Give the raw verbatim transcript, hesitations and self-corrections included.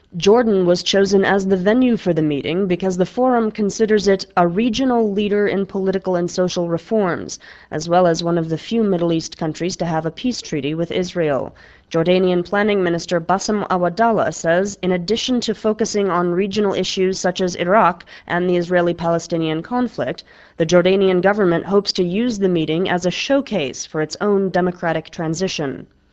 Jordan was chosen as the venue for the meeting because the forum considers it a regional leader in political and social reforms, as well as one of the few Middle East countries to have a peace treaty with Israel. Jordanian Planning Minister Bassem Awadallah says, in addition to focusing on regional issues such as Iraq and the Israeli-Palestinian conflict, the Jordanian government hopes to use the meeting as a showcase for its own democratic transition.